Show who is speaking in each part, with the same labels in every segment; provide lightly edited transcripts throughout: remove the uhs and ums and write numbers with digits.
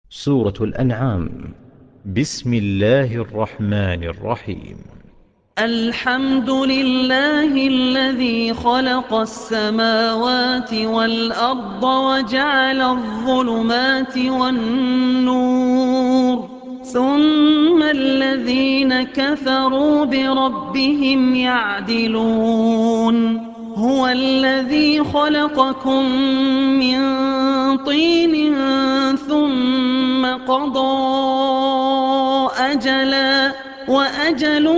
Speaker 1: سورة الأنعام. بسم الله الرحمن الرحيم.
Speaker 2: الحمد لله الذي خلق السماوات والأرض وجعل الظلمات والنور ثم الذين كفروا بربهم يعدلون. هو الذي خلقكم من طين ثم قضى أجلا وأجل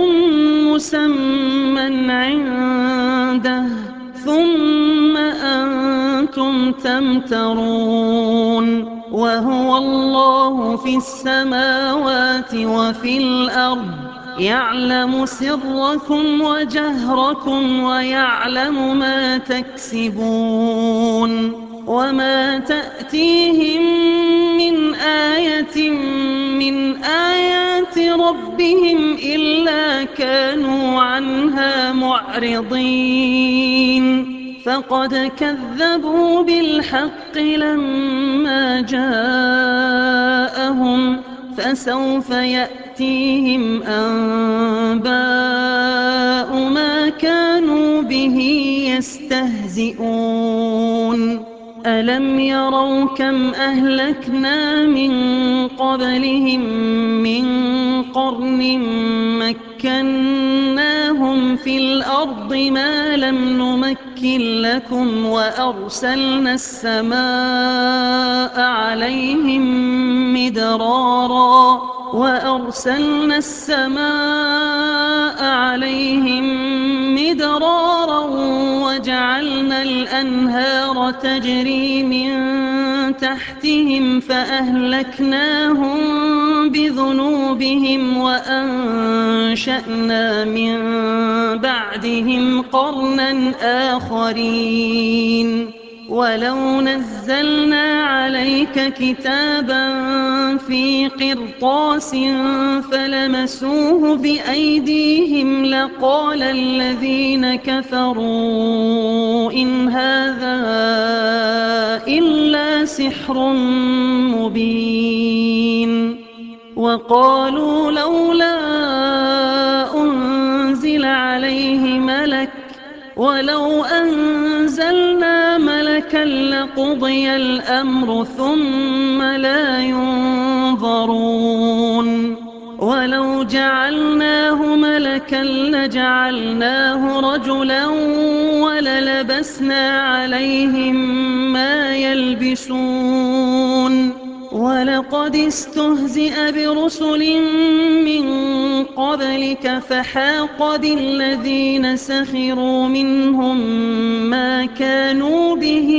Speaker 2: مسمى عنده ثم أنتم تمترون. وهو الله في السماوات وفي الأرض يعلم سركم وجهركم ويعلم ما تكسبون. وما تأتيهم من آية من آيات ربهم إلا كانوا عنها معرضين. فقد كذبوا بالحق لما جاءهم فسوف يأتيهم أنباء ما كانوا به يستهزئون. ألم يروا كم أهلكنا من قبلهم من قرن مكناهم في الأرض ما لم نمكن لكم وأرسلنا السماء عليهم مدرارا وجعلنا الأنهار تجري من تحتهم فأهلكناهم بذنوبهم وأنشأنا من بعدهم قرنا آخرين. ولو نزلنا عليك كتابا في قرطاس فلمسوه بأيديهم لقال الذين كفروا إن هذا إلا سحر مبين. وقالوا لولا أنزل عليه ملك ولو أنزلنا ملكا لقضي الأمر ثم لا ينظرون. ولو جعلناه ملكا لجعلناه رجلا وللبسنا عليهم ما يلبسون. ولقد استهزئ برسل من قبلك فحاق بالذين سخروا منهم ما كانوا به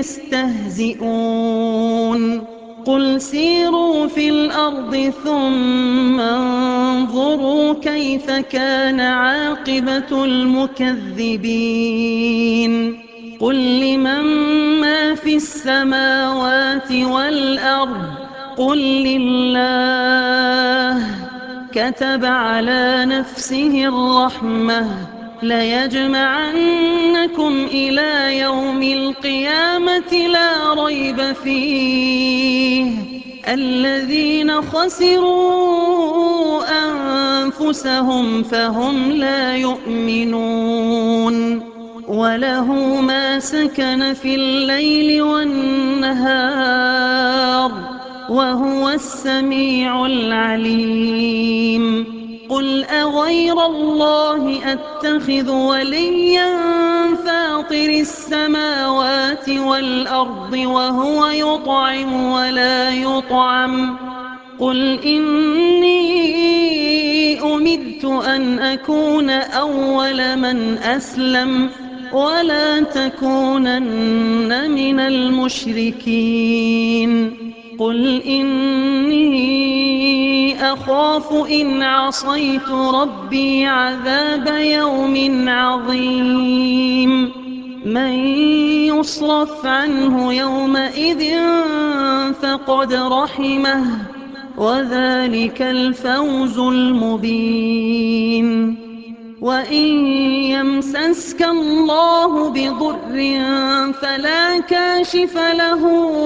Speaker 2: يستهزئون. قل سيروا في الأرض ثم انظروا كيف كان عاقبة المكذبين. قل لمن ما في السماوات والأرض قل لله. كتب على نفسه الرحمة ليجمعنكم إلى يوم القيامة لا ريب فيه. الذين خسروا أنفسهم فهم لا يؤمنون. وله ما سكن في الليل والنهار وهو السميع العليم. قل أغير الله أتخذ وليا فاطر السماوات والأرض وهو يطعم ولا يطعم. قل إني أمرت أن أكون أول من أسلم ولا تكونن من المشركين. قل إني أخاف إن عصيت ربي عذاب يوم عظيم. من يصرف عنه يومئذ فقد رحمه وذلك الفوز المبين. وإن يمسسك الله بضر فلا كاشف له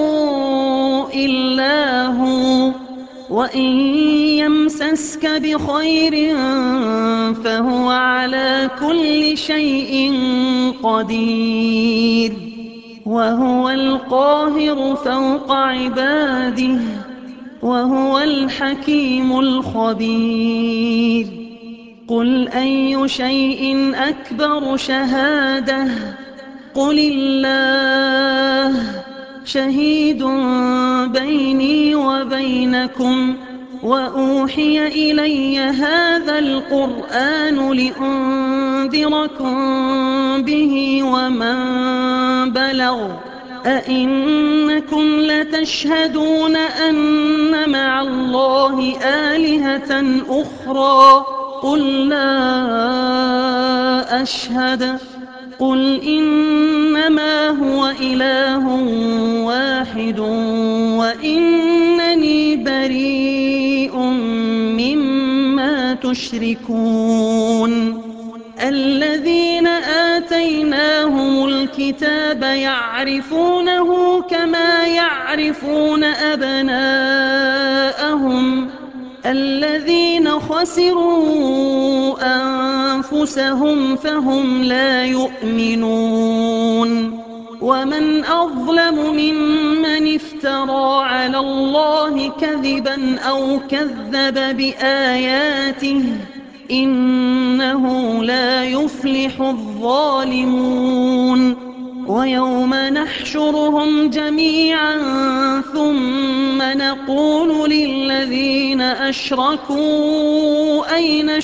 Speaker 2: إلا هو، وإن يمسسك بخير فهو على كل شيء قدير، وهو القاهر فوق عباده، وهو الحكيم الخبير. قل أي شيء أكبر شهادة؟ قل الله شهيد بيني وبينكم، وأوحي إلي هذا القرآن لأنذركم به ومن بلغ. أئنكم لتشهدون أن مع الله آلهة أخرى؟ قل لا أشهد. قل إنما هو إله واحد وإنني بريء مما تشركون. الذين آتيناهم الكتاب يعرفونه كما يعرفون أبناءهم، الذين خسروا أنفسهم فهم لا يؤمنون. ومن أظلم ممن افترى على الله كذبا أو كذب بآياته، إنه لا يفلح الظالمون. ويوم نحشرهم جميعا ثم نقول للذين أشركوا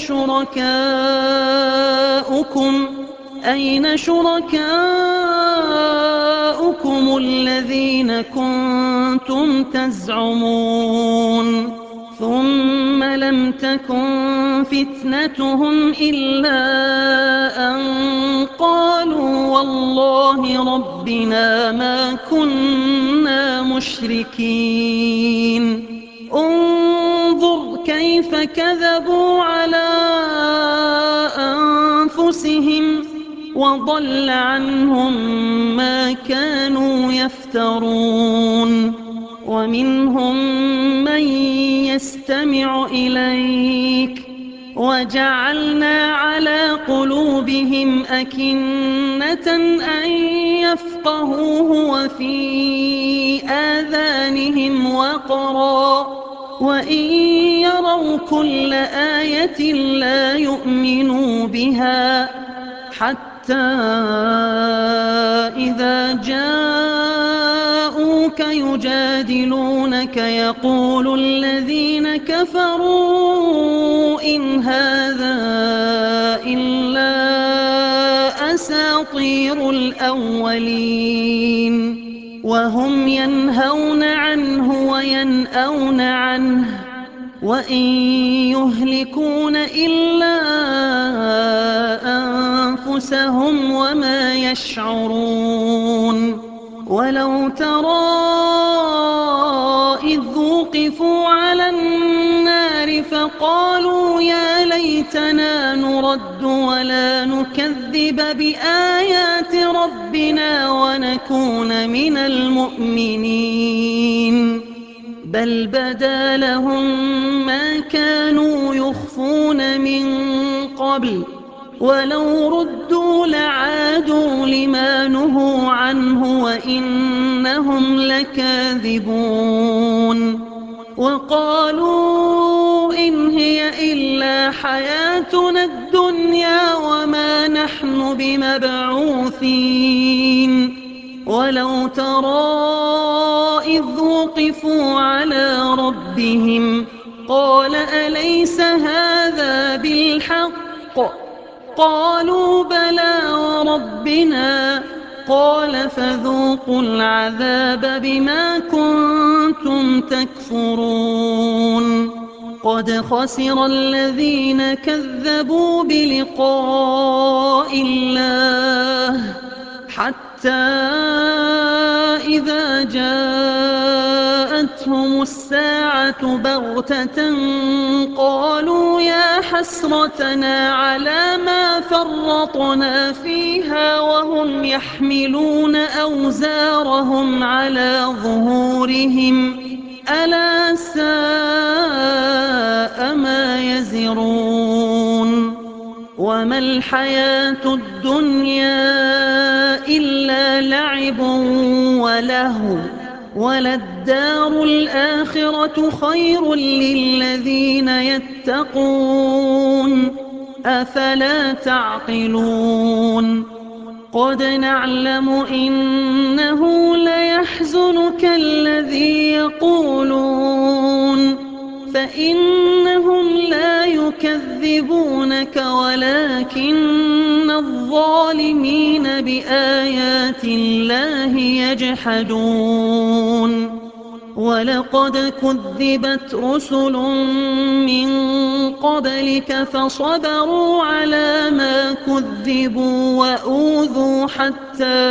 Speaker 2: أين شركاؤكم الذين كنتم تزعمون؟ ثم لم تكن فتنتهم إلا أن قالوا والله ربنا ما كنا مشركين. انظر كيف كذبوا على أنفسهم وضل عنهم ما كانوا يفترون. ومنهم من يستمع إليك وجعلنا على قلوبهم أكنة أن يفقهوه وفي آذانهم وقرا، وإن يروا كل آية لا يؤمنوا بها، حتى إذا جاءوك يجادلونك يقول الذين كفروا إن هذا إلا أساطير الأولين، وهم ينهون عنه وينأون عنه، وإن يهلكون إلا أنفسهم وما يشعرون. ولو ترى إذ وقفوا على النار فقالوا يا ليتنا نرد ولا نكذب بآيات ربنا ونكون من المؤمنين، بل بدا لهم ما كانوا يخفون من قبل، ولو ردوا لعادوا لما نهوا عنه وإنهم لكاذبون. وقالوا إن هي إلا حياتنا الدنيا وما نحن بمبعوثين. ولو ترى إذ وقفوا على ربهم قال أليس هذا بالحق؟ قالوا بلى وربنا. قال فذوقوا العذاب بما كنتم تكفرون. قد خسر الذين كذبوا بلقاء الله حتى إذا جاءتهم الساعة بغتة قالوا يا حسرتنا على ما فرطنا فيها وهم يحملون أوزارهم على ظهورهم ألا ساء ما يزرون وما الحياة الدنيا إلا لعب ولهو وللدار الآخرة خير للذين يتقون أفلا تعقلون قد نعلم إنه ليحزنك الذي يقولون فإنهم لا يكذبونك ولكن الظالمين بآيات الله يجحدون ولقد كذبت رسل من قبلك فصبروا على ما كذبوا وأوذوا حتى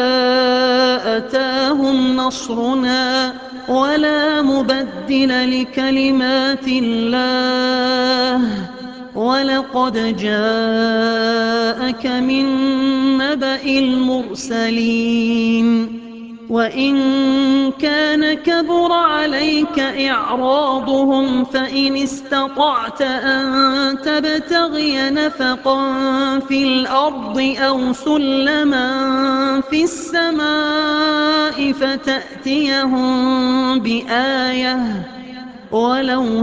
Speaker 2: أتاهم نصرنا ولا مبدل لكلمات الله ولقد جاءك من نبأ المرسلين وإن كان كبر عليك إعراضهم فإن استطعت أن تبتغي نفقا في الأرض أو سلما في السماء فتأتيهم بآية ولو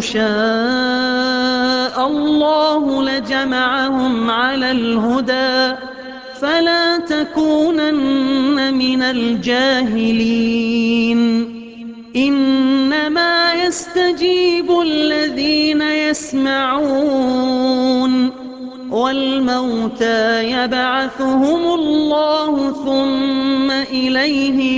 Speaker 2: شاء الله لجمعهم على الهدى فلا تكونن من الجاهلين إنما يستجيب الذين يسمعون والموتى يبعثهم الله ثم إليه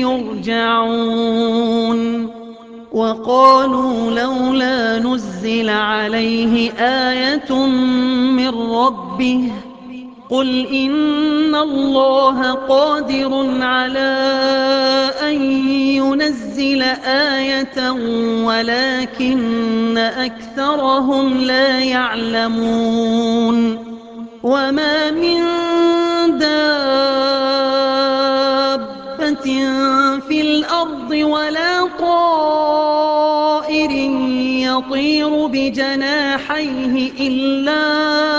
Speaker 2: يرجعون وقالوا لولا نزل عليه آية من ربه قل إن الله قادر على أن ينزل آية ولكن أكثرهم لا يعلمون وما من دابة في الأرض ولا طائر يطير بجناحيه إلا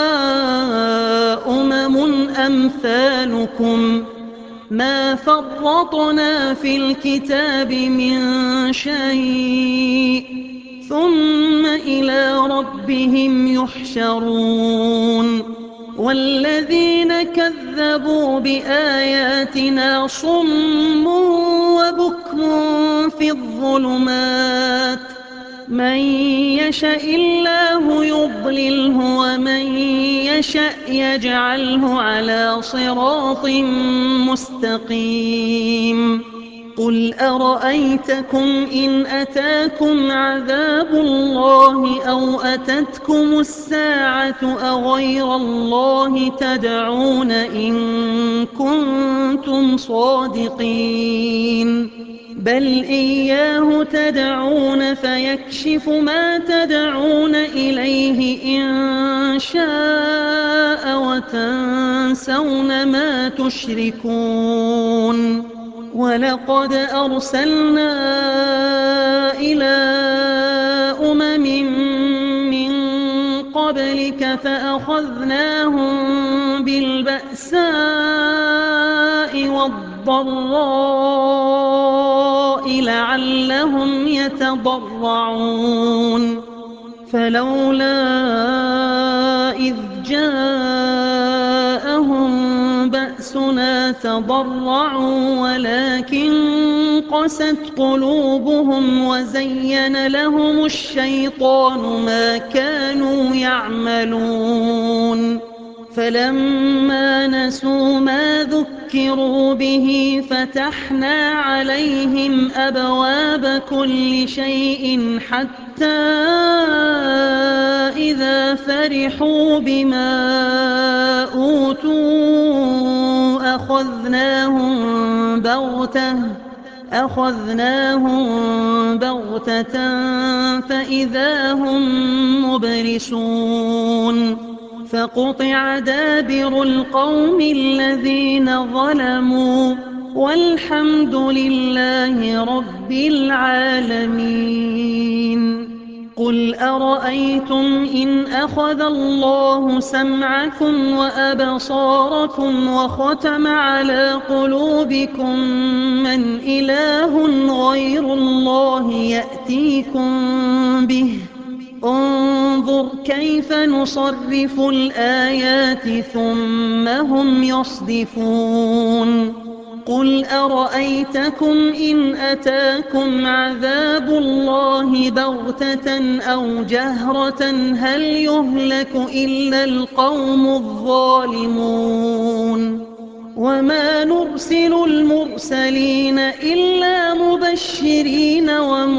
Speaker 2: أمثالكم ما فرطنا في الكتاب من شيء ثم إلى ربهم يحشرون والذين كذبوا بآياتنا صم وبكم في الظلمات من يشاء الله يضلله ومن يشاء يجعله على صراط مستقيم قل أرأيتكم إن أتاكم عذاب الله أو أتتكم الساعة أغير الله تدعون إن كنتم صادقين بل إياه تدعون فيكشف ما تدعون إليه إن شاء وتنسون ما تشركون ولقد أرسلنا إلى أمم من قبلك فأخذناهم بالبأساء والضراء لعلهم يتضرعون فلولا إذ جاءهم بأسنا تضرعوا ولكن قست قلوبهم وزين لهم الشيطان ما كانوا يعملون فلما نسوا ما ذكروا به فتحنا عليهم أبواب كل شيء حتى إذا فرحوا بما أوتوا أخذناهم بغتة فإذا هم مبلسون فقطع دابر القوم الذين ظلموا والحمد لله رب العالمين. قل أرأيتم إن أخذ الله سمعكم وأبصاركم وختم على قلوبكم من إله غير الله يأتيكم به انظر كيف نصرف الآيات ثم هم يصدفون. قل أرأيتكم إن أتاكم عذاب الله بغتة أو جهرة هل يهلك إلا القوم الظالمون. وما نرسل المرسلين إلا مبشرين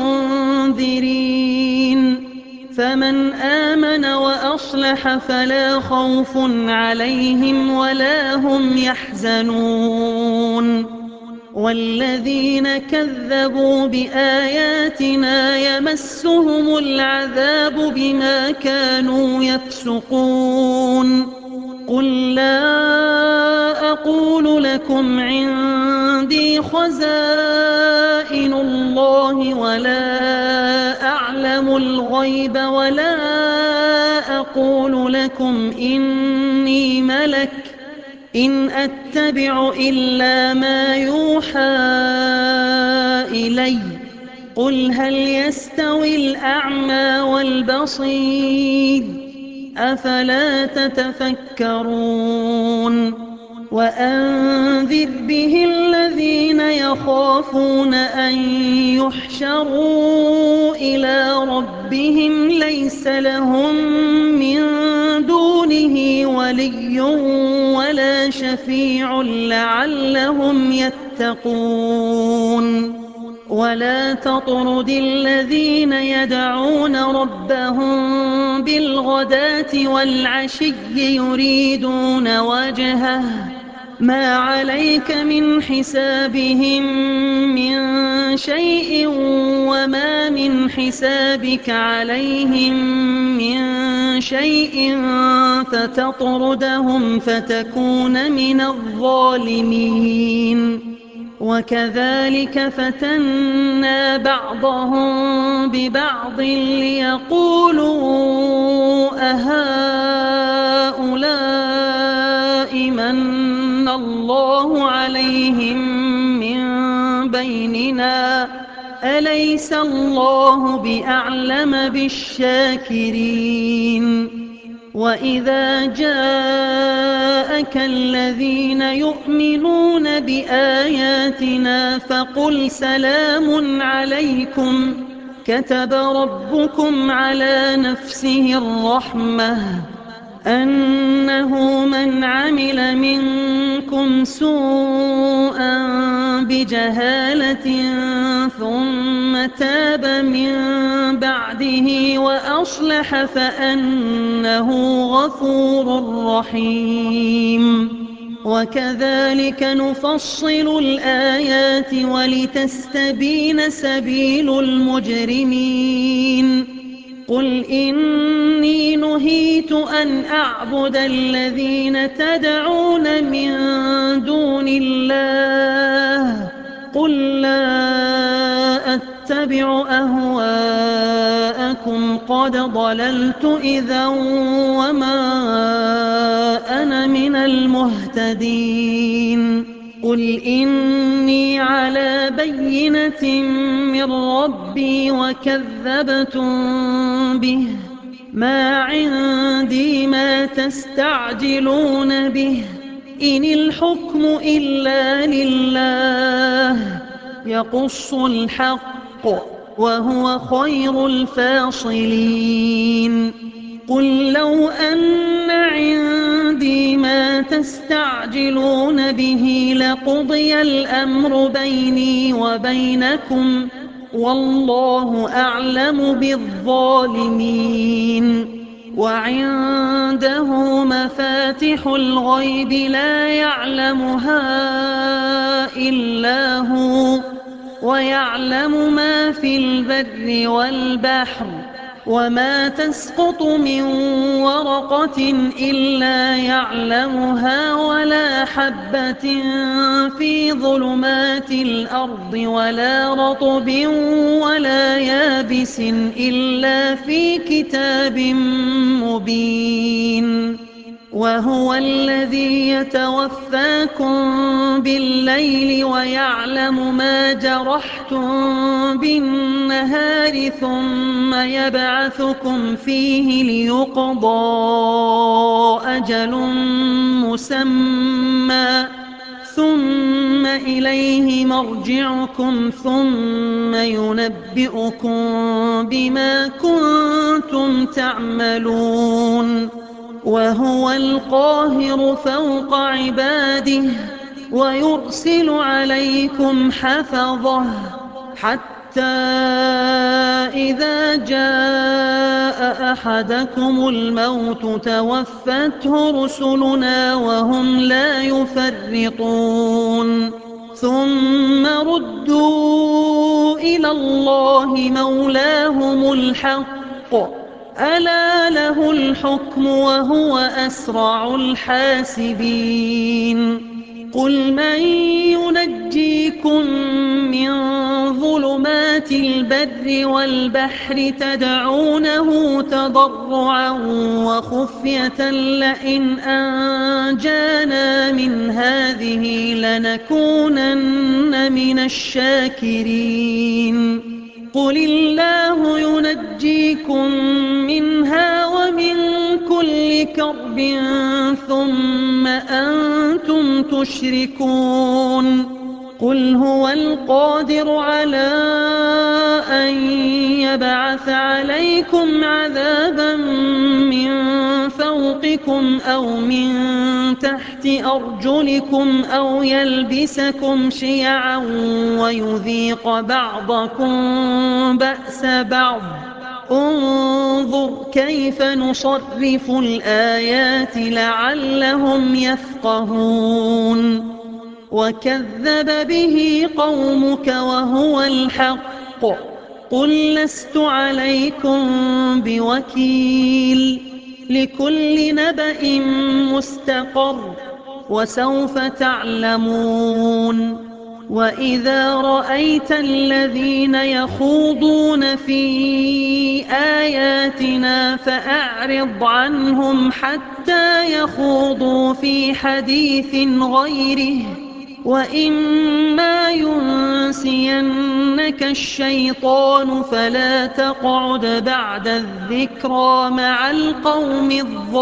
Speaker 2: ومنذرين فمن آمن وأصلح فلا خوف عليهم ولا هم يحزنون. والذين كذبوا بآياتنا يمسهم العذاب بما كانوا يفسقون. قل لا أقول لكم عندي خزائن الله ولا أعلم الغيب ولا أقول لكم إني ملك إن أتبع إلا ما يوحى إلي. قل هل يستوي الأعمى والبصير أفلا تتفكرون. وأنذر به الذين يخافون أن يحشروا إلى ربهم ليس لهم من دونه ولي ولا شفيع لعلهم يتقون. ولا تطرد الذين يدعون ربهم بالغداة والعشي يريدون وجهه ما عليك من حسابهم من شيء وما من حسابك عليهم من شيء فتطردهم فتكون من الظالمين. وكذلك فتنا بعضهم ببعض ليقولوا أهؤلاء من الله عليهم من بيننا أليس الله بأعلم بالشاكرين. وإذا جاءك الذين يؤمنون بآياتنا فقل سلام عليكم كتب ربكم على نفسه الرحمة أنه من عمل منكم سوءا بجهالة ثم تاب من بعده وأصلح فأنه غفور رحيم. وكذلك نفصل الآيات ولتستبين سبيل المجرمين. قل إني نهيت أن أعبد الذين تدعون من دون الله قل لا أتبع أهواءكم قد ضللت إذا وما أنا من المهتدين. قل إني على بينة من ربي وكذبتم به ما عندي ما تستعجلون به إن الحكم إلا لله يقص الحق وهو خير الفاصلين. قل لو أن عندي ما تستعجلون به لقضي الأمر بيني وبينكم والله أعلم بالظالمين. وعنده مفاتح الغيب لا يعلمها إلا هو ويعلم ما في البر والبحر وما تسقط من ورقة إلا يعلمها ولا حبة في ظلمات الأرض ولا رطب ولا يابس إلا في كتاب مبين وهو الذي يتوفاكم بالليل ويعلم ما جرحتم بالنهار ثم يبعثكم فيه ليقضى أجل مسمى ثم إليه مرجعكم ثم ينبئكم بما كنتم تعملون وهو القاهر فوق عباده ويرسل عليكم حفظه حتى إذا جاء أحدكم الموت توفته رسلنا وهم لا يفرطون ثم ردوا إلى الله مولاهم الحق ألا له الحكم وهو أسرع الحاسبين قل من ينجيكم من ظلمات البر والبحر تدعونه تضرعا وخفية لئن أنجانا من هذه لنكونن من الشاكرين قل الله ينجيكم منها ومن كل كرب ثم أنتم تشركون قل هو القادر على أن يبعث عليكم عذابا من فوقكم أو من تحت أرجلكم أو يلبسكم شيعا ويذيق بعضكم بأس بعض انظر كيف نصرف الآيات لعلهم يفقهون وكذب به قومك وهو الحق قل لست عليكم بوكيل لكل نبأ مستقر وسوف تعلمون وإذا رأيت الذين يخوضون في آياتنا فأعرض عنهم حتى يخوضوا في حديث غيره وإما ينسينك الشيطان فلا تقعد بعد الذكرى مع القوم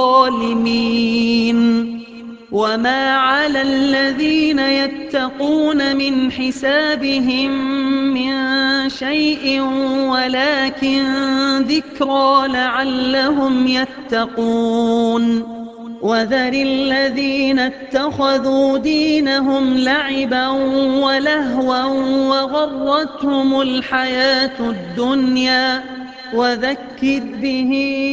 Speaker 2: الظالمين وما على الذين يتقون من حسابهم من شيء ولكن ذكرى لعلهم يتقون وذر الذين اتخذوا دينهم لعبا ولهوا وغرتهم الحياة الدنيا وذكر به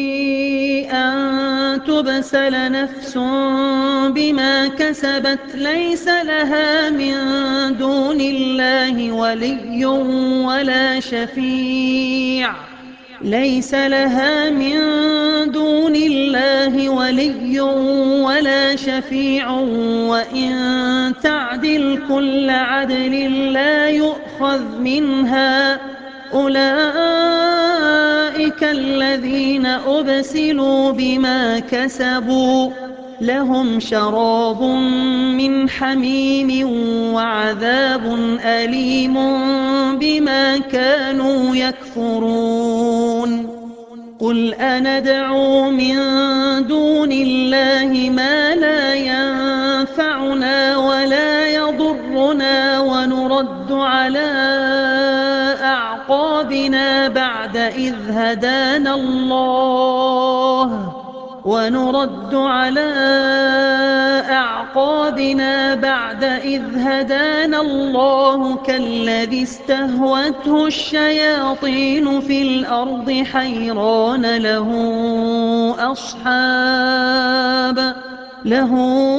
Speaker 2: أن تبسل نفس بما كسبت ليس لها من دون الله ولي ولا شفيع ليس لها من دون الله ولي ولا شفيع وإن تعدل كل عدل لا يؤخذ منها أولئك الذين أبسلوا بما كسبوا لهم شراب من حميم وعذاب أليم بما كانوا يكفرون قل أندعو من دون الله ما لا ينفعنا ولا يضرنا ونرد على أعقابنا بعد إذ هدانا الله ونرد على أعقابنا بعد إذ هدانا الله كالذي استهوته الشياطين في الأرض حيران له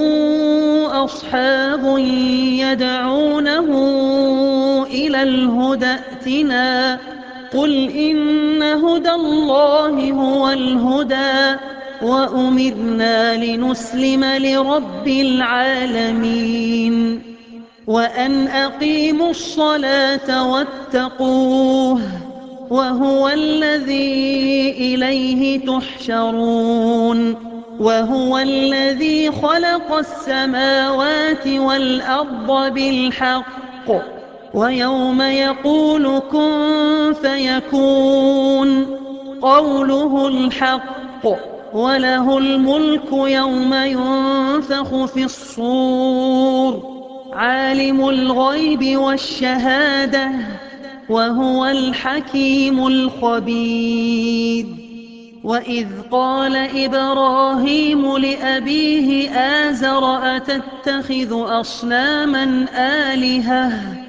Speaker 2: أصحاب يدعونه إلى الهدى ائتنا قل إن هدى الله هو الهدى وأمرنا لنسلم لرب العالمين وأن أقيموا الصلاة واتقوه وهو الذي إليه تحشرون وهو الذي خلق السماوات والأرض بالحق ويوم يقول كن فيكون قوله الحق وله الملك يوم ينفخ في الصور عالم الغيب والشهادة وهو الحكيم الخبير وإذ قال إبراهيم لأبيه آزر أتتخذ أصناما آلهة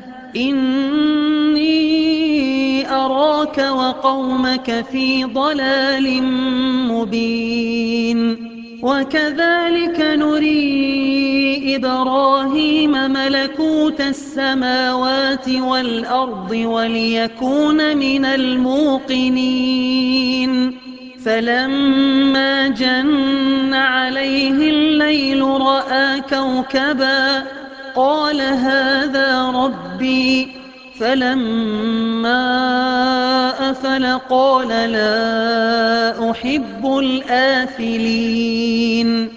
Speaker 2: إني أراك وقومك في ضلال مبين وكذلك نري إبراهيم ملكوت السماوات والأرض وليكون من الموقنين فلما جن عليه الليل رأى كوكبا قال هذا ربي فلما أفل قال لا أحب الآفلين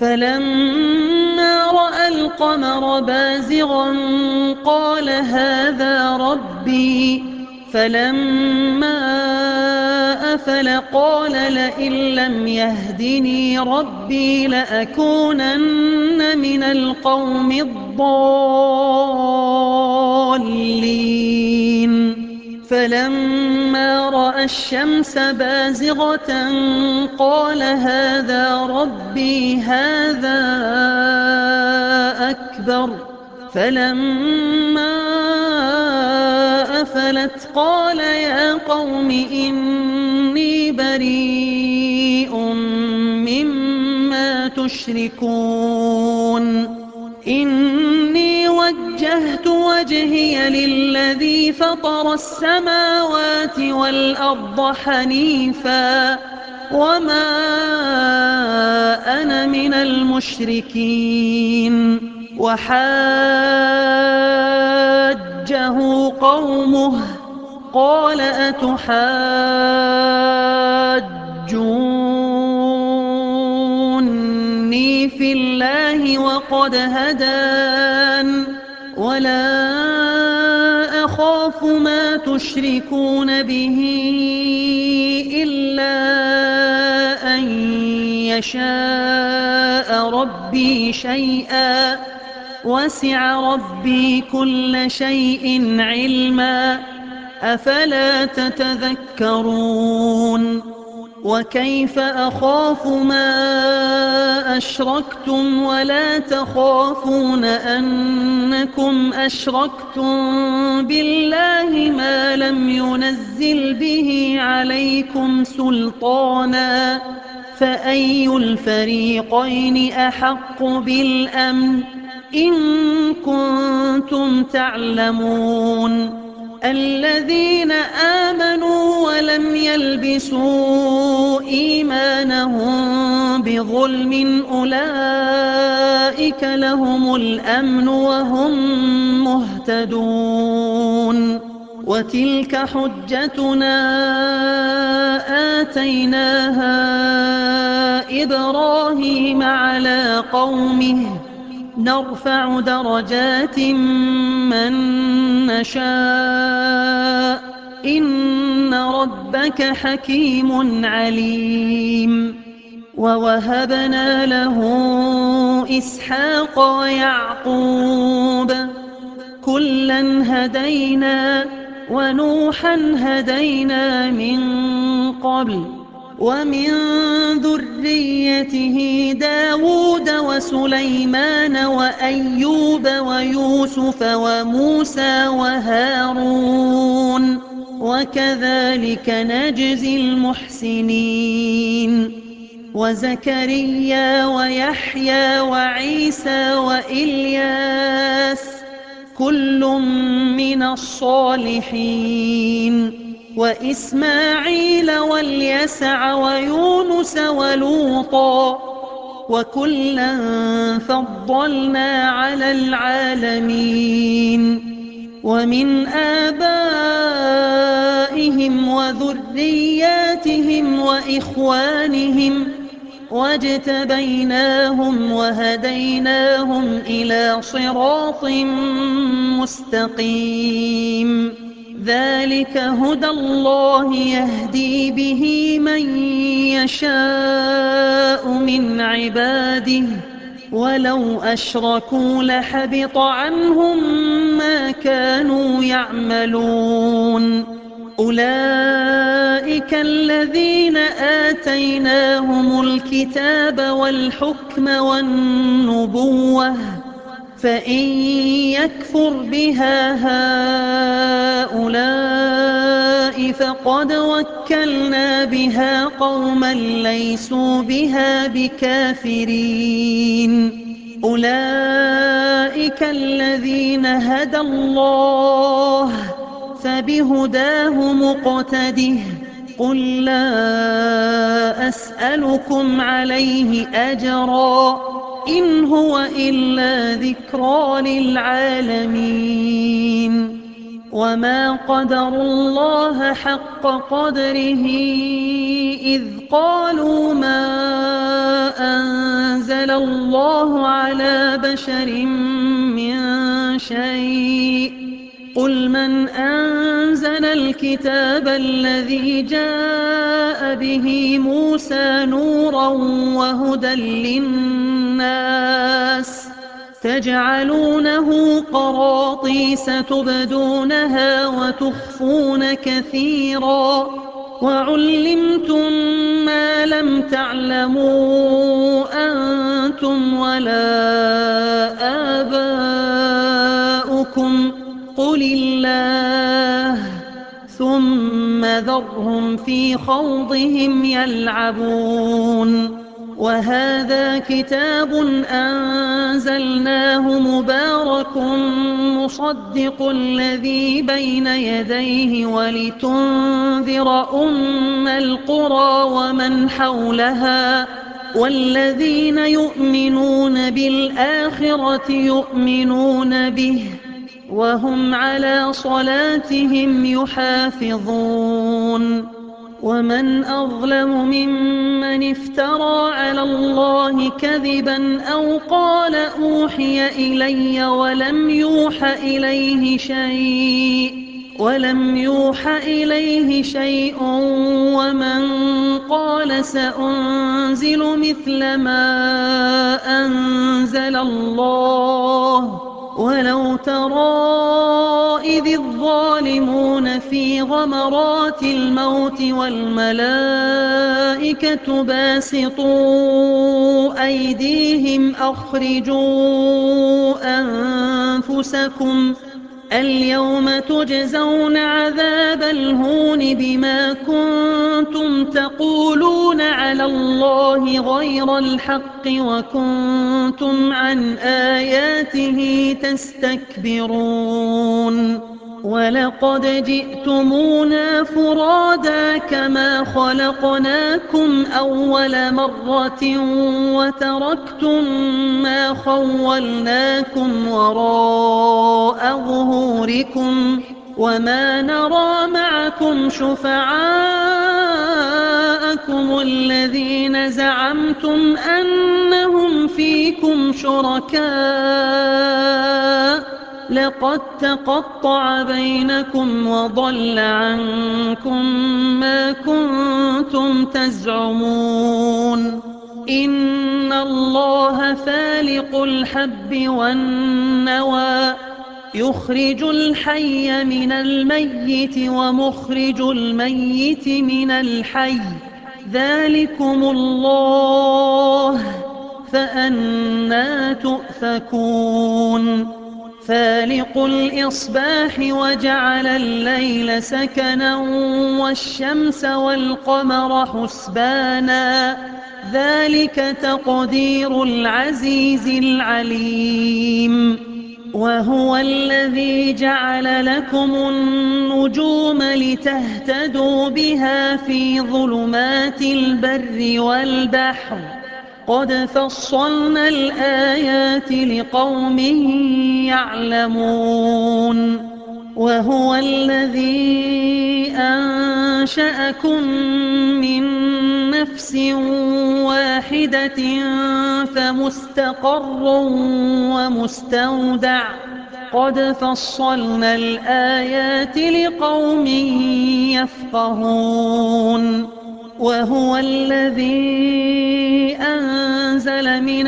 Speaker 2: فلما رأى القمر بازغا قال هذا ربي فلما أفل قال لئن لم يهدني ربي لأكونن من القوم الضالين فلما رأى الشمس بازغة قال هذا ربي هذا أكبر فلما أفلت قال يا قوم إني بريء مما تشركون إني وجهت وجهي للذي فطر السماوات والأرض حنيفا وما أنا من المشركين وحاجه قومه قال أتحاجوني في الله وقد هدان ولا أخاف ما تشركون به إلا أن يشاء ربي شيئا وسع ربي كل شيء علما أفلا تتذكرون وكيف أخاف ما أشركتم ولا تخافون أنكم أشركتم بالله ما لم ينزل به عليكم سلطانا فأي الفريقين أحق بالأمن إن كنتم تعلمون الذين آمنوا ولم يلبسوا إيمانهم بظلم أولئك لهم الأمن وهم مهتدون وتلك حجتنا آتيناها إبراهيم على قومه نرفع درجات من نشاء إن ربك حكيم عليم ووهبنا له إسحاق ويعقوب كلا هدينا ونوحا هدينا من قبل ومن ذريته داود وسليمان وأيوب ويوسف وموسى وهارون وكذلك نجزي المحسنين وزكريا ويحيى وعيسى وإلياس كل من الصالحين وإسماعيل واليسع ويونس ولوطا وكلا فضلنا على العالمين ومن آبائهم وذرياتهم وإخوانهم واجتبيناهم وهديناهم إلى صراط مستقيم ذلك هدى الله يهدي به من يشاء من عباده ولو أشركوا لحبط عنهم ما كانوا يعملون أولئك الذين آتيناهم الكتاب والحكم والنبوة فإن يكفر بها هؤلاء فقد وكلنا بها قوما ليسوا بها بكافرين أولئك الذين هدى الله فبهداه مقتده قل لا أسألكم عليه أجرا إن هو إلا ذكرى للعالمين وما قدروا الله حق قدره إذ قالوا ما أنزل الله على بشر من شيء قل من أنزل الكتاب الذي جاء به موسى نورا وهدى للناس تجعلونه قراطيس تبدونها وتخفون كثيرا وعلمتم ما لم تعلموا أنتم ولا آباؤكم قل الله ثم ذرهم في خوضهم يلعبون وهذا كتاب أنزلناه مبارك مصدق الذي بين يديه ولتنذر أم القرى ومن حولها والذين يؤمنون بالآخرة يؤمنون به وهم على صلاتهم يحافظون ومن أظلم ممن افترى على الله كذبا أو قال أوحي إلي ولم يوح إليه شيء ومن قال سأنزل مثل ما أنزل الله ولو ترى إذ الظالمون في غمرات الموت والملائكة باسطوا أيديهم أخرجوا أنفسكم اليوم تجزون عذاب الهون بما كنتم تقولون على الله غير الحق وكنتم عن آياته تستكبرون ولقد جئتمونا فرادا كما خلقناكم أول مرة وتركتم ما خولناكم وراء ظهوركم وما نرى معكم شفعاءكم الذين زعمتم أنهم فيكم شركاء لقد تقطع بينكم وضل عنكم ما كنتم تزعمون إن الله فالق الحب والنوى يخرج الحي من الميت ومخرج الميت من الحي ذلكم الله فأنى تؤفكون فالق الإصباح وجعل الليل سكنا والشمس والقمر حسبانا ذلك تقدير العزيز العليم وهو الذي جعل لكم النجوم لتهتدوا بها في ظلمات البر والبحر قد فصلنا الآيات لقوم يعلمون وهو الذي أنشأكم من نفس واحدة فمستقر ومستودع قد فصلنا الآيات لقوم يفقهون وهو الذي أنزل من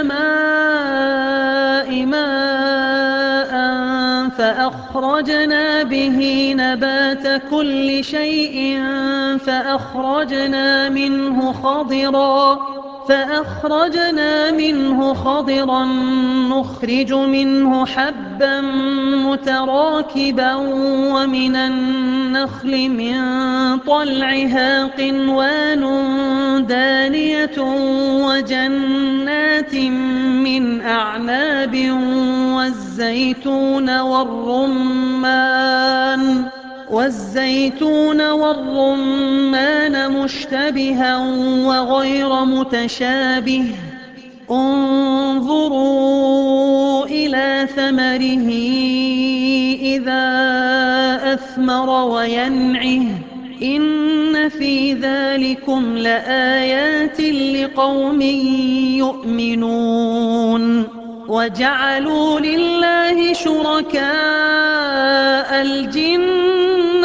Speaker 2: السماء ماء فأخرجنا به نبات كل شيء فأخرجنا منه خضرا نخرج منه حبا متراكبا ومن النخل من طلعها قنوان دانية وجنات من أعناب والزيتون والرمان مشتبها وغير متشابه انظروا إلى ثمره إذا أثمر وينعه إن في ذلكم لآيات لقوم يؤمنون وجعلوا لله شركاء الجن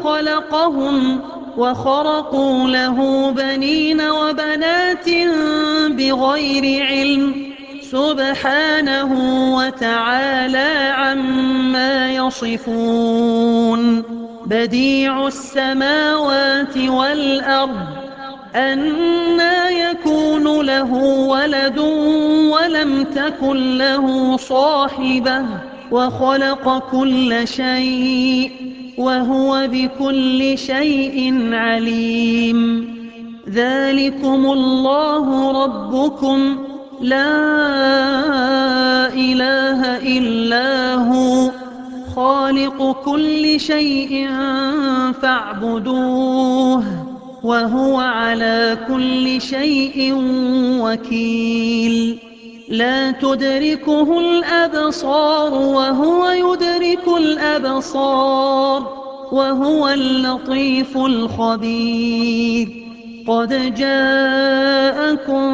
Speaker 2: وخرقوا له بنين وبنات بغير علم سبحانه وتعالى عما يصفون بديع السماوات والأرض أنى يكون له ولد ولم تكن له صاحبة وخلق كل شيء وهو بكل شيء عليم ذلكم الله ربكم لا إله إلا هو خالق كل شيء فاعبدوه وهو على كل شيء وكيل لا تدركه الأبصار وهو يدرك الأبصار وهو اللطيف الخبير قد جاءكم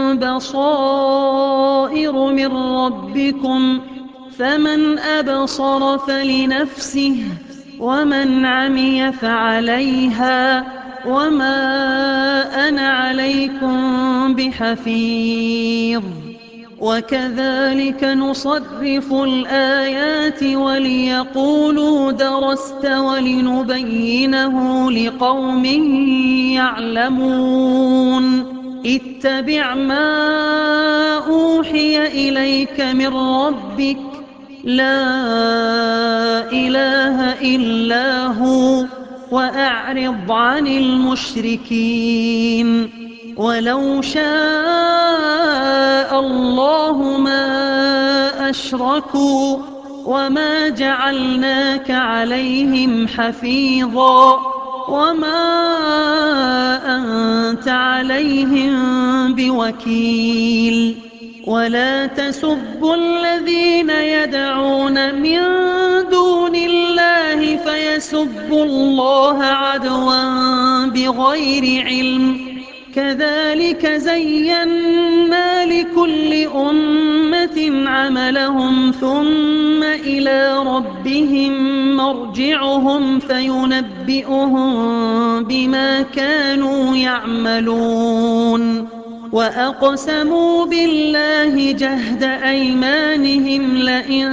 Speaker 2: بصائر من ربكم فمن أبصر فلنفسه ومن عمي فعليها وما أنا عليكم بحفيظ وكذلك نصرف الآيات وليقولوا درست ولنبينه لقوم يعلمون اتبع ما أوحي إليك من ربك لا إله إلا هو وأعرض عن المشركين ولو شاء الله ما أشركوا وما جعلناك عليهم حفيظا وما أنت عليهم بوكيل ولا تسبوا الذين يدعون من دون الله فيسبوا الله عدوا بغير علم كذلك زينا لكل أمة عملهم ثم إلى ربهم مرجعهم فينبئهم بما كانوا يعملون وأقسموا بالله جهد أيمانهم لئن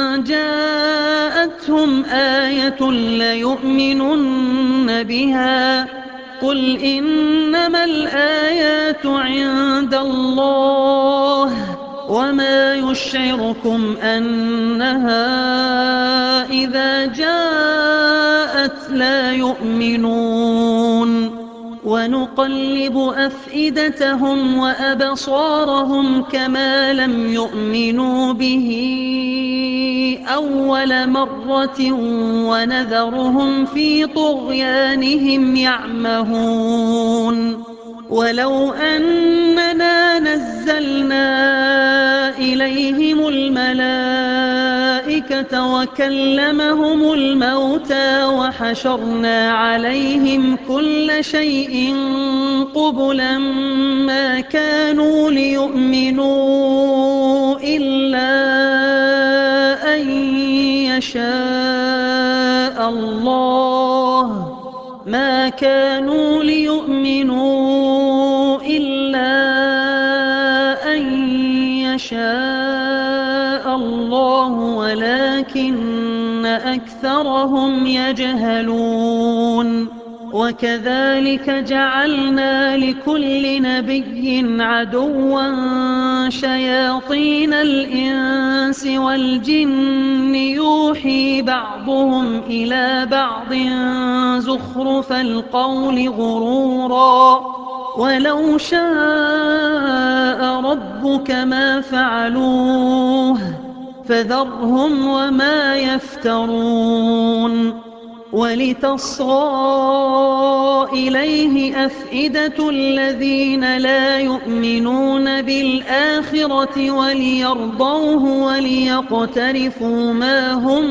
Speaker 2: جاءتهم آية ليؤمنن بها قل إنما الآيات عند الله وما يشعركم أنها إذا جاءت لا يؤمنون ونقلب أفئدتهم وأبصارهم كما لم يؤمنوا به أول مرة ونذرهم في طغيانهم يعمهون ولو أننا نزلنا إليهم الملائكة وكلمهم الموتى وحشرنا عليهم كل شيء قبلا ما كانوا ليؤمنوا إلا أن يشاء الله ما كانوا ليؤمنوا إلا أن يشاء الله ولكن أكثرهم يجهلون وكذلك جعلنا لكل نبي عدوا شياطين الإنس والجن يوحي بعضهم إلى بعض زخرف القول غرورا ولو شاء ربك ما فعلوه فذرهم وما يفترون ولتصغى إليه أفئدة الذين لا يؤمنون بالآخرة وليرضوه وليقترفوا ما هم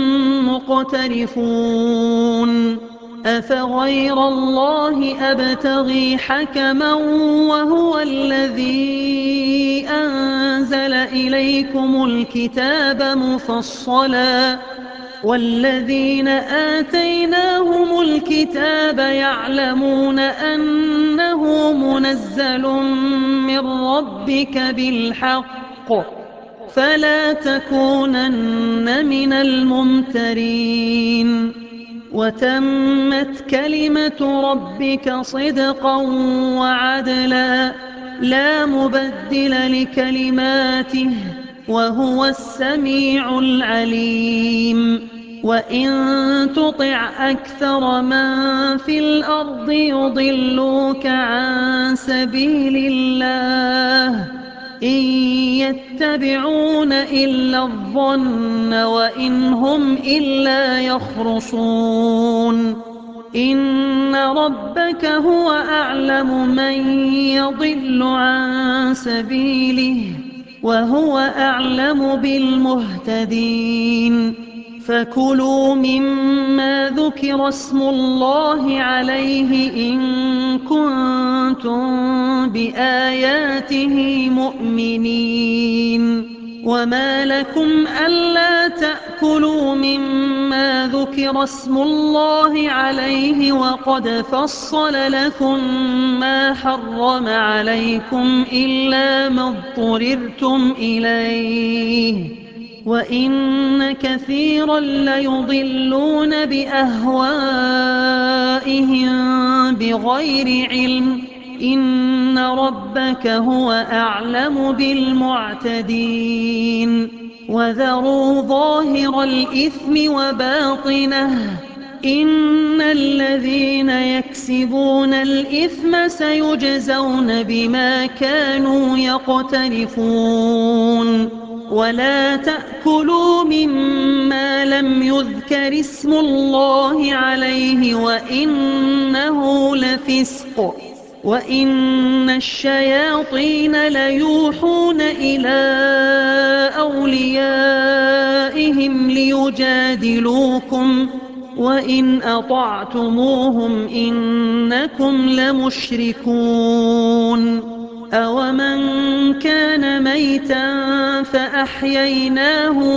Speaker 2: مقترفون أفغير الله أبتغي حكما وهو الذي أنزل إليكم الكتاب مفصلا والذين آتيناهم الكتاب يعلمون أنه منزل من ربك بالحق فلا تكونن من الممترين وتمت كلمة ربك صدقا وعدلا لا مبدل لكلماته وهو السميع العليم وإن تطع أكثر من في الأرض يضلوك عن سبيل الله إن يتبعون إلا الظن وإن هم إلا يخرصون إن ربك هو أعلم من يضل عن سبيله وهو أعلم بالمهتدين فكلوا مما ذكر اسم الله عليه إن كنتم بآياته مؤمنين وما لكم ألا تأكلوا مما ذكر اسم الله عليه وقد فصل لكم ما حرم عليكم إلا ما اضطررتم إليه وإن كثيرا ليضلون بأهوائهم بغير علم إن ربك هو أعلم بالمعتدين وذروا ظاهر الإثم وباطنه إن الذين يكسبون الإثم سيجزون بما كانوا يقترفون ولا تأكلوا مما لم يذكر اسم الله عليه وإنه لفسق وإن الشياطين ليوحون إلى أوليائهم ليجادلوكم وإن أطعتموهم إنكم لمشركون أومن كان ميتا فأحييناه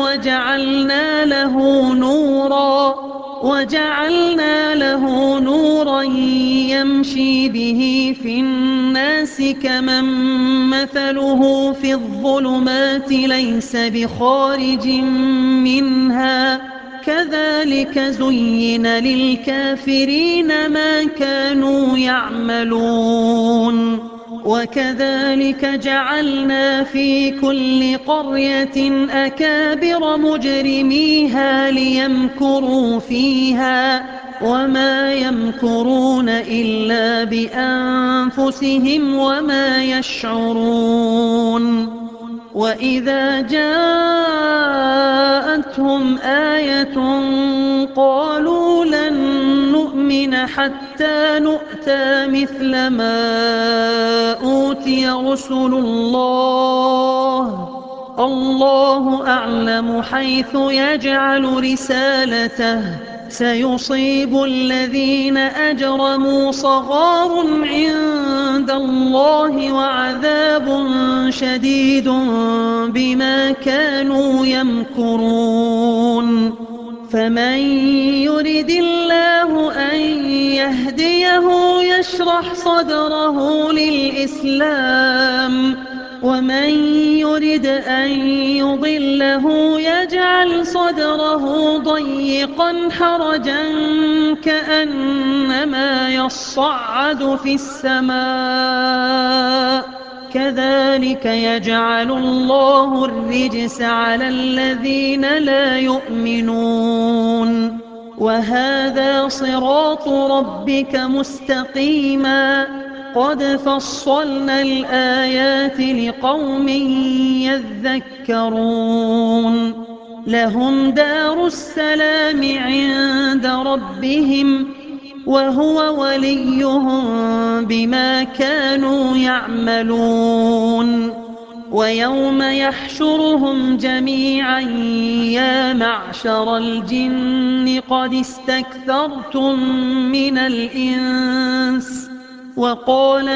Speaker 2: وجعلنا له نورا يمشي به في الناس كمن مثله في الظلمات ليس بخارج منها كذلك زين للكافرين ما كانوا يعملون وكذلك جعلنا في كل قرية أكابر مجرميها ليمكروا فيها وما يمكرون إلا بأنفسهم وما يشعرون وإذا جاءتهم آية قالوا لن نؤمن حتى نؤتى مثل ما أوتي رسل الله الله أعلم حيث يجعل رسالته سيصيب الذين أجرموا صغار عند الله وعذاب شديد بما كانوا يمكرون فمن يرد الله أن يهديه يشرح صدره للإسلام ومن يرد أن يضله يجعل صدره ضيقا حرجا كأنما يصعد في السماء كذلك يجعل الله الرجس على الذين لا يؤمنون وهذا صراط ربك مستقيما قد فصلنا الآيات لقوم يذكرون لهم دار السلام عند ربهم وهو وليهم بما كانوا يعملون ويوم يحشرهم جميعا يا معشر الجن قد استكثرتم من الإنس وقال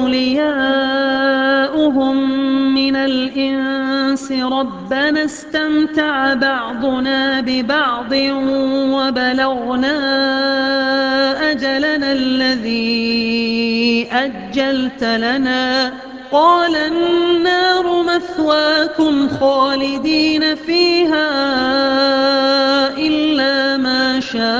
Speaker 2: أولياؤهم من الإنس ربنا استمتع بعضنا ببعض وبلغنا أجلنا الذي أجلت لنا قال النار مثواكم خالدين فيها إلا ما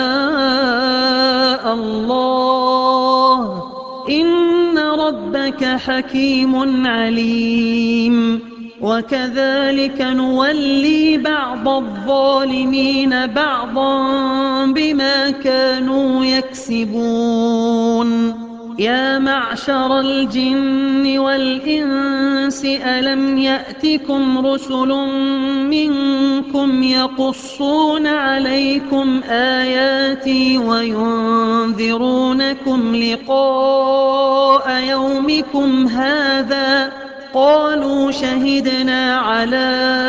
Speaker 2: شاء الله إن ربك حكيم عليم وكذلك نولي بعض الظالمين بعضا بما كانوا يكسبون يا معشر الجن والإنس ألم يأتكم رسل منكم يقصون عليكم آياتي وينذرونكم لقاء يومكم هذا قالوا شهدنا على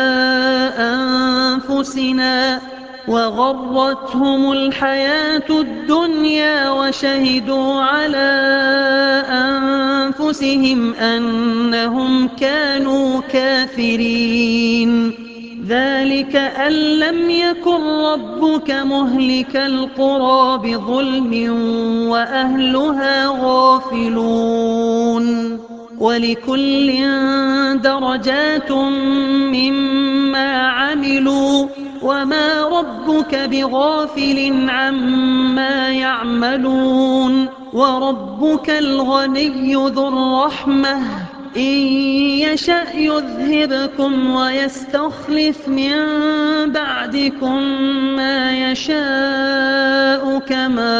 Speaker 2: أنفسنا وغرتهم الحياة الدنيا وشهدوا على أنفسهم أنهم كانوا كافرين ذلك أن لم يكن ربك مهلك القرى بظلم وأهلها غافلون ولكل درجات مما عملوا وما ربك بغافل عما يعملون وربك الغني ذو الرحمة إن يشأ يذهبكم ويستخلف من بعدكم ما يشاء كما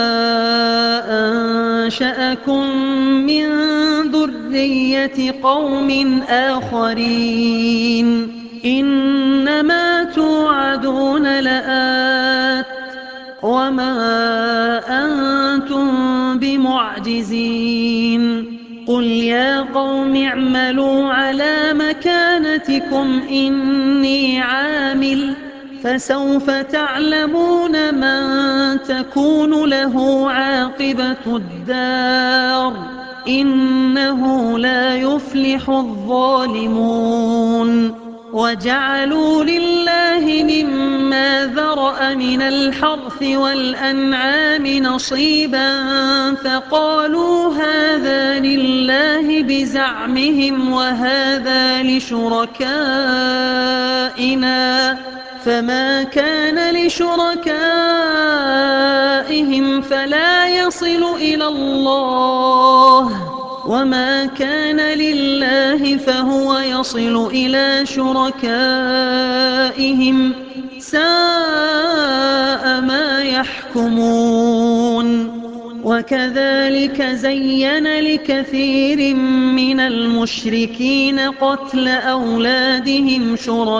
Speaker 2: أنشأكم من ذرية قوم آخرين إنما توعدون لآت وما أنتم بمعجزين قل يا قوم اعملوا على مكانتكم إني عامل فسوف تعلمون من تكون له عاقبة الدار إنه لا يفلح الظالمون وجعلوا لله مما ذرأ من الحرث والأنعام نصيبا فقالوا هذا لله بزعمهم وهذا لشركائنا فما كان لشركائهم فلا يصل إلى الله، وما كان لله فهو يصل إلى شركائهم، ساء ما يحكمون. وكذلك زين لكثير من المشركين قتل أولادهم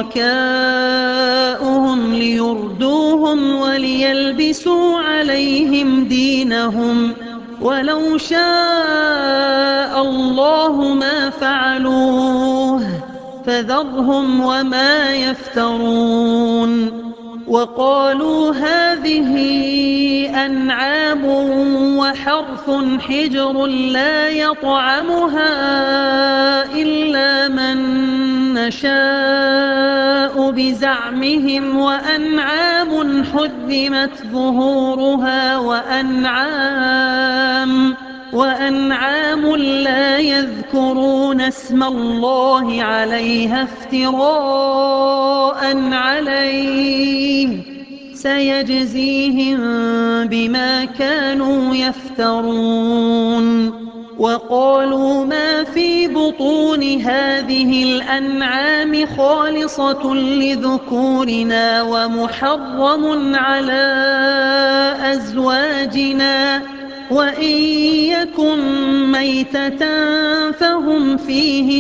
Speaker 2: شركاؤهم ليردوهم وليلبسوا عليهم دينهم، ولو شاء الله ما فعلوه فذرهم وما يفترون. وقالوا هذه أنعام وحرث حجر لا يطعمها إلا من نشاء بزعمهم، وأنعام حرمت ظهورها وأنعام لا يذكرون اسم الله عليها افتراء عليه، سيجزيهم بما كانوا يفترون. وقالوا ما في بطون هذه الأنعام خالصة لذكورنا ومحرم على أزواجنا، وإن يكن ميتة فهم فيه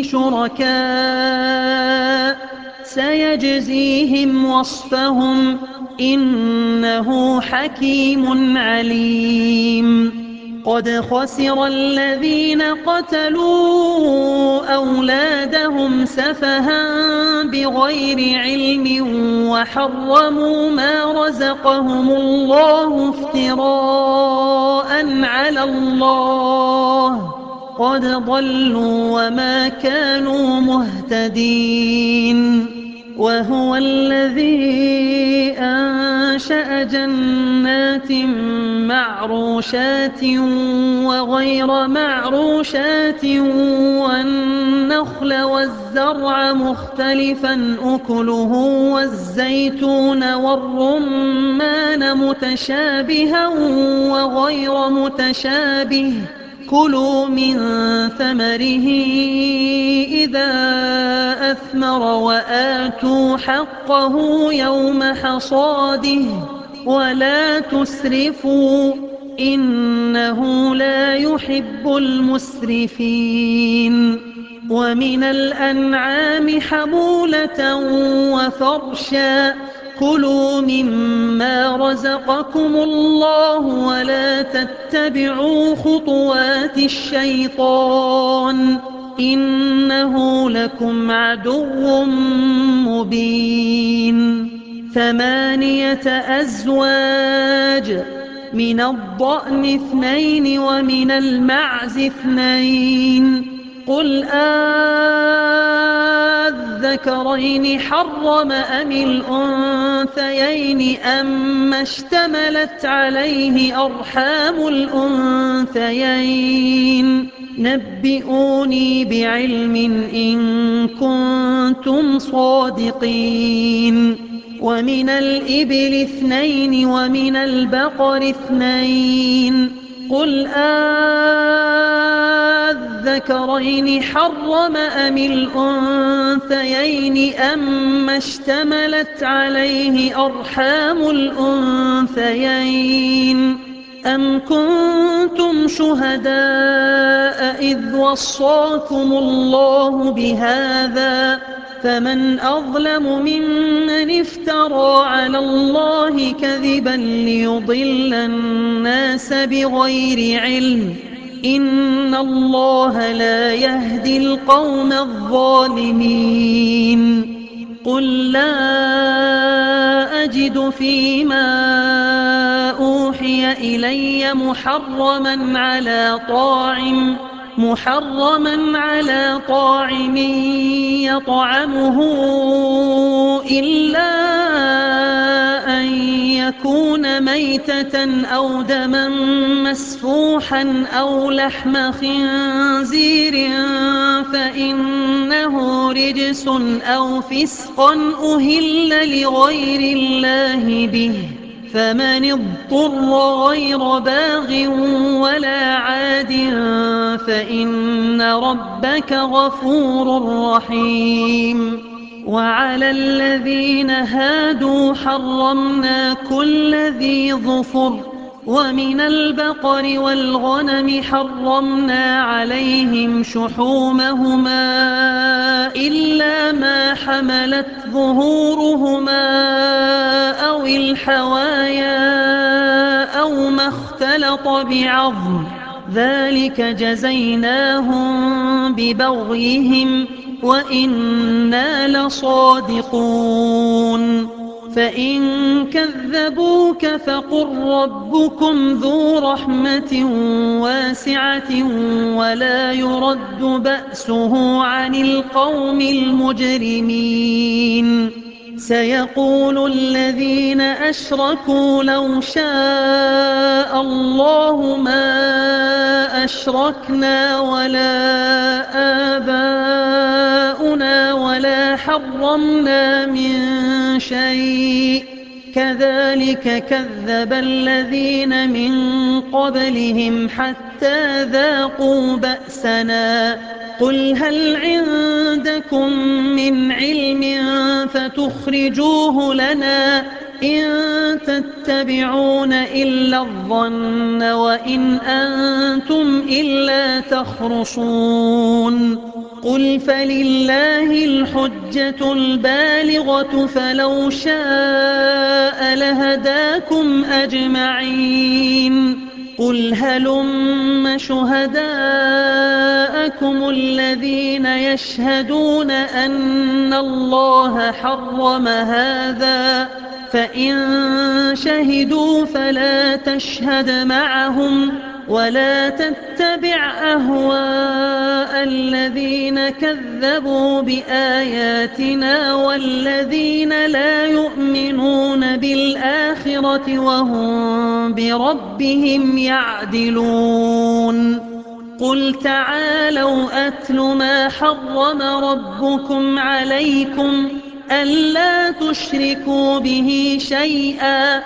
Speaker 2: شركاء، سيجزيهم وصفهم إنه حكيم عليم. قد خسر الذين قتلوا أولادهم سفها بغير علم وحرموا ما رزقهم الله افتراء على الله، قد ضلوا وما كانوا مهتدين. وهو الذي أنشأ جنات معروشات وغير معروشات والنخل والزرع مختلفا أكله والزيتون والرمان متشابها وغير متشابه، كلوا من ثمره إذا أثمر وآتوا حقه يوم حصاده ولا تسرفوا إنه لا يحب المسرفين. ومن الأنعام حمولة وفرشا، كلوا مما رزقكم الله ولا تتبعوا خطوات الشيطان إنه لكم عدو مبين. 8 أزواج، من الضأن 2 ومن المعز 2، قل الذكرين حرم أم الأنثيين أما اشتملت عليه أرحام الأنثيين، نبئوني بعلم إن كنتم صادقين. ومن الإبل 2 ومن البقر 2، قل الذكرين حرم أم الأنثيين أما اشتملت عليه أرحام الأنثيين، أم كنتم شهداء إذ وصاكم الله بهذا، فمن أظلم ممن افترى على الله كذبا ليضل الناس بغير علم، إن الله لا يهدي القوم الظالمين. قل لا أجد فيما أوحي إلي محرما على طاعم يطعمه إلا أن يكون ميتة أو دما مسفوحا أو لحم خنزير فإنه رجس أو فسقا أهل لغير الله به، فمن اضطر غير باغ ولا عاد فإن ربك غفور رحيم. وعلى الذين هادوا حرمنا كل ذي ظفر، ومن البقر والغنم حرمنا عليهم شحومهما إلا ما حملت ظهورهما أو الحوايا أو ما اختلط بعظم، ذلك جزيناهم ببغيهم وإنا لصادقون. فإن كذبوك فقل ربكم ذو رحمة واسعة ولا يرد بأسه عن القوم المجرمين. سيقول الذين أشركوا لو شاء الله ما أشركنا ولا آباؤنا ولا حرمنا من شيء، كذلك كذب الذين من قبلهم حتى ذاقوا بأسنا. قل هل عندكم من علم فتخرجوه لنا؟ إن تتبعون إلا الظن وإن أنتم إلا تخرصون. قل فلله الحجة البالغة فلو شاء لهداكم أجمعين. قل هلم شهداءكم الذين يشهدون أن الله حرم هذا، فإن شهدوا فلا تشهد معهم ولا تتبع أهواء الذين كذبوا بآياتنا والذين لا يؤمنون بالآخرة وهم بربهم يعدلون. قل تعالوا أتل ما حرم ربكم عليكم ألا تشركوا به شيئا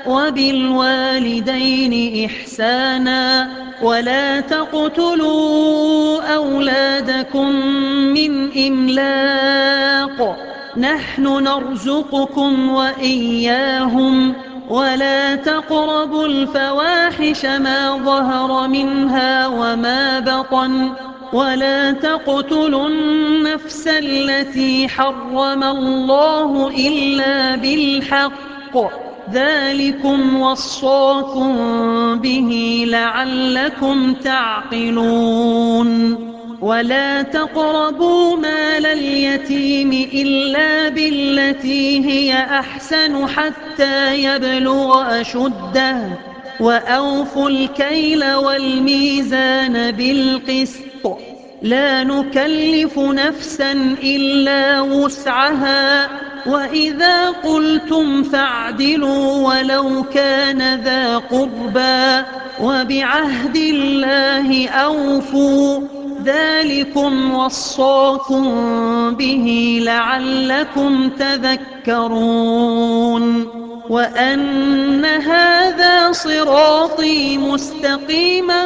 Speaker 2: وبالوالدين إحسانا ولا تقتلوا أولادكم من إملاق، نحن نرزقكم وإياهم، ولا تقربوا الفواحش ما ظهر منها وما بطن، ولا تقتلوا النفس التي حرم الله إلا بالحق، ذلكم وصاكم به لعلكم تعقلون. ولا تقربوا مال اليتيم إلا بالتي هي أحسن حتى يبلغ أشده، وأوفوا الكيل والميزان بالقسط، لا نكلف نفسا إلا وسعها، وإذا قلتم فاعدلوا ولو كان ذا قربى، وبعهد الله أوفوا، ذلكم وصاكم به لعلكم تذكرون. وأن هذا صراطي مستقيما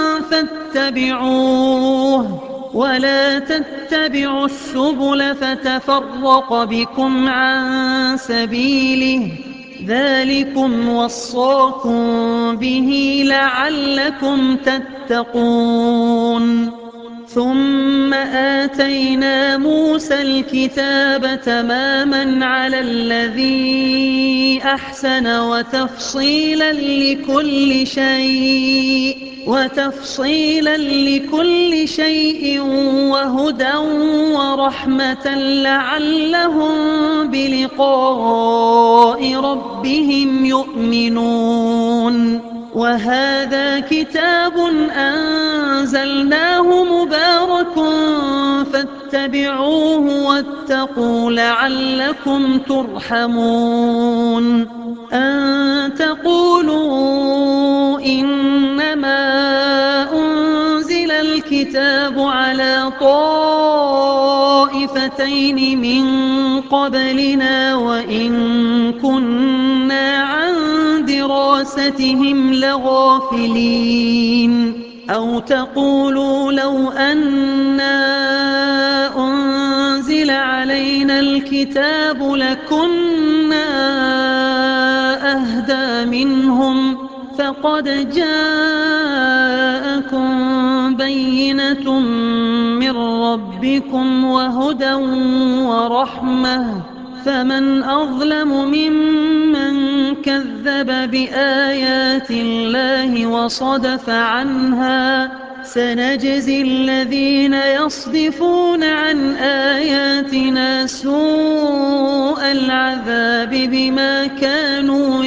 Speaker 2: فاتبعوه ولا تتبعوا السبل فتفرق بكم عن سبيله، ذلكم وصاكم به لعلكم تتقون. ثم آتينا موسى الكتاب تماما على الذي أحسن وتفصيلا لكل شيء وهدى ورحمة لعلهم بلقاء ربهم يؤمنون. وهذا كتاب أنزلناه مبارك فاتبعوه واتقوا لعلكم ترحمون. أن تقولوا إنما أنزل الكتاب الكتاب على طائفتين من قبلنا وإن كنا عن دراستهم لغافلين أو تقولوا لو أنا أنزل علينا الكتاب لكنا أهدى منهم فقد جاءكم بينة من ربكم وهدى ورحمة فمن أظلم ممن كذب بآيات الله وصدف عنها سنجزي الذين يصدفون عن آياتنا سوء العذاب بما كانوا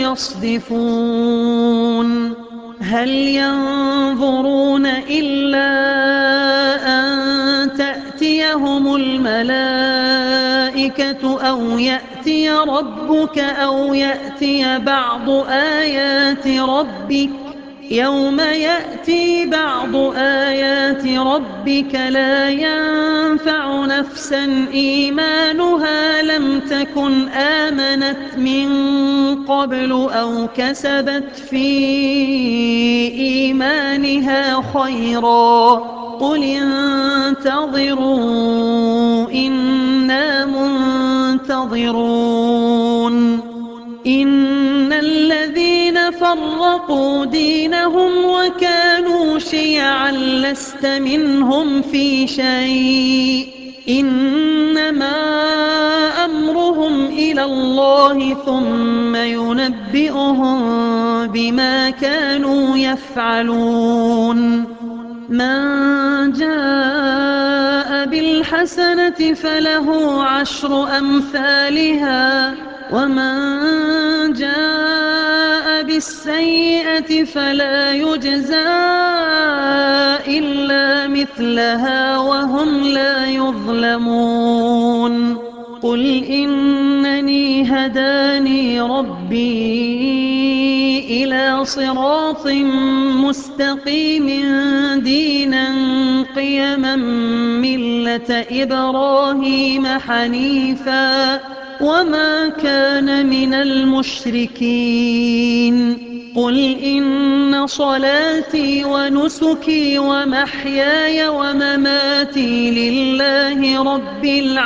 Speaker 2: يصدفون هل ينظرون إلا أن تأتيهم الملائكة أو يأتي ربك أو يأتي بعض آيات ربك يوم يأتي بعض آيات ربك لا ينفع نفسا إيمانها لم تكن آمنت من قبل أو كسبت في إيمانها خيرا قل انتظروا إنا منتظرون إن الذين فرقوا دينهم وكانوا شيعا لست منهم في شيء إنما أمرهم إلى الله ثم ينبئهم بما كانوا يفعلون من جاء بالحسنة فله 10 أمثالها ومن جاء بالسيئة فلا يجزى إلا مثلها وهم لا يظلمون قل إنني هداني ربي إلى صراط مستقيم دينا قيما ملة إبراهيم حنيفا وما كان من المشركين قل إن صلاتي ونسكي ومحياي ومماتي لله رب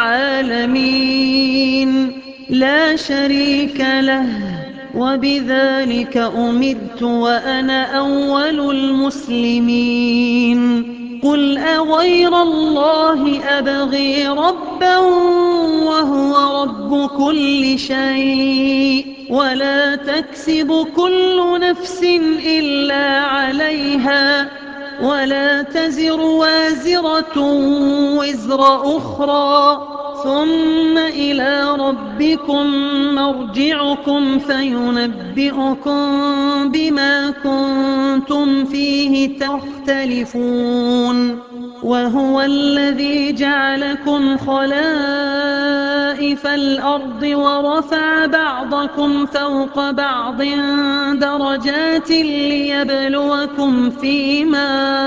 Speaker 2: العالمين لا شريك له وبذلك أمرت وأنا أول المسلمين قل أغير الله أبغي ربا وهو رب كل شيء ولا تكسب كل نفس إلا عليها ولا تزر وازرة وزر أخرى ثم إلى ربكم مرجعكم فينبئكم بما كنتم فيه تختلفون وهو الذي جعلكم خلائف الأرض ورفع بعضكم فوق بعض درجات ليبلوكم فيما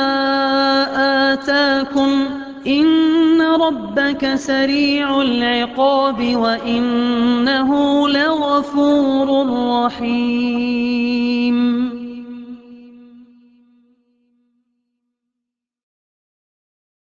Speaker 2: آتاكم إن ربك سريع العقاب وإنه لغفور رحيم